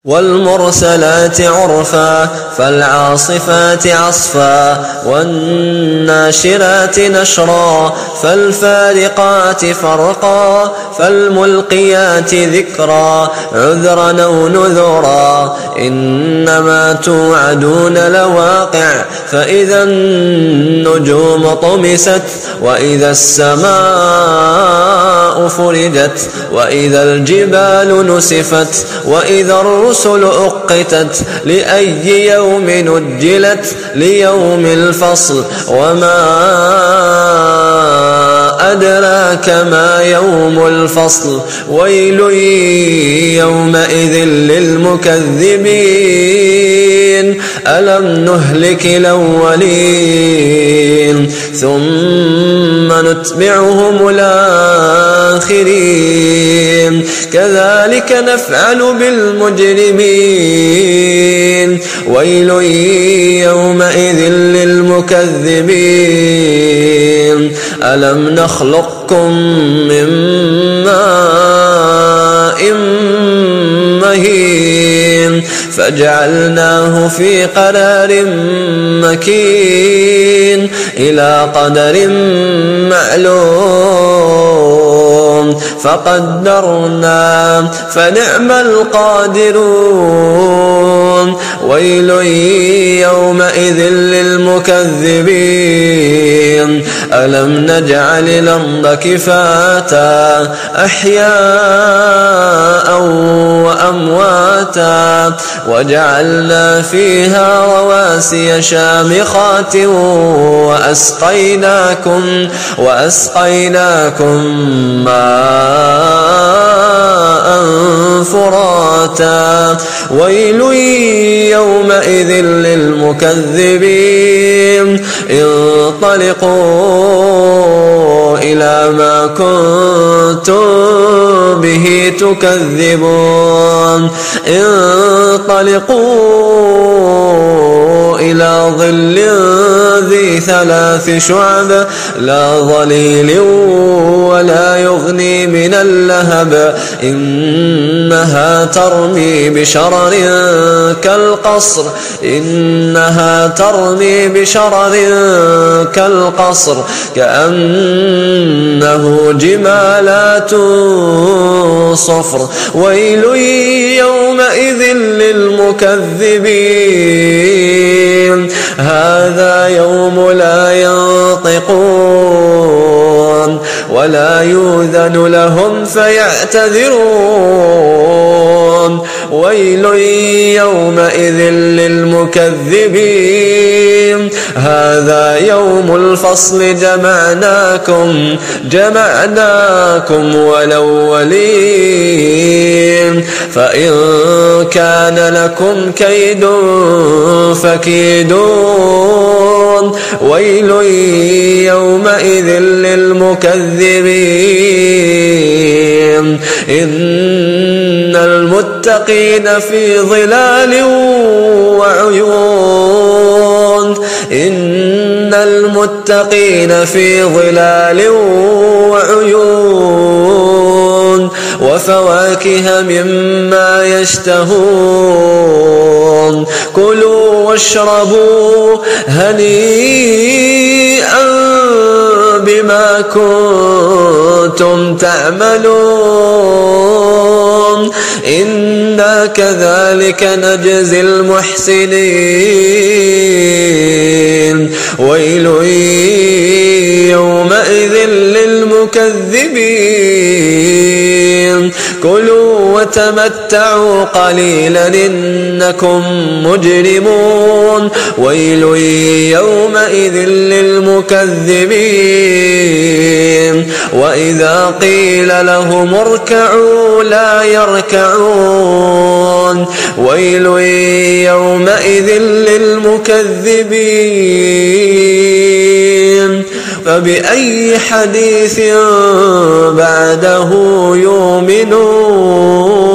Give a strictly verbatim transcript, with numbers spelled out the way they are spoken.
والمرسلات عرفا فالعاصفات عصفا والناشرات نشرا فالفارقات فرقا فالملقيات ذكرا عذرا أو نذرا إنما توعدون لواقع فإذا النجوم طمست وإذا السماء فرجت وإذا الجبال نسفت وإذا الرسل أقتت لأي يوم نجلت ليوم الفصل وما أدراك ما يوم الفصل ويل يومئذ للمكذبين ألم نهلك الأولين ثم نتبعهم الآخرين كذلك نفعل بالمجرمين ويل يومئذ للمكذبين ألم نخلقكم من ماء مهين فجعلناه في قرار مكين إلى قدر معلوم فقدرنا فنعم القادرون ويل يومئذ للمكذبين ألم نجعل الأرض كفاتا أحياء وأمواتا وجعلنا فيها رواسي شامخات وأسقيناكم وأسقيناكم ماء فراتا ويل يومئذ للمكذبين انطلقوا إلى ما كنتم به تكذبون انطلقوا إلى ظل ذي ثلاث شعب لا ظليل ولا يغني من اللهب إنها ترمي بشرر كالقصر إنها ترمي بشرر كالقصر كأنه جمالات صفر ويل يومئذ للمكذبين هذا يوم لا ينطقون ولا يؤذن لهم فيعتذرون ويل يومئذ للمكذبين هذا يوم الفصل جمعناكم جمعناكم والأولين فإن كان لكم كيد فكيدون ويل يومئذ للمكذبين إن المتقين في ظلال وعيون إن المتقين في ظلال وعيون وفواكه مما يشتهون كلوا واشربوا هنيئا بما كنتم تعملون إنا كذلك نجزي المحسنين ويل يومئذ للمكذبين كلوا وتمتعوا قليلا إنكم مجرمون ويل يومئذ للمكذبين وإذا قيل لهم اركعوا لا يركعون ويل يومئذ للمكذبين فبأي حديث بعده يؤمنون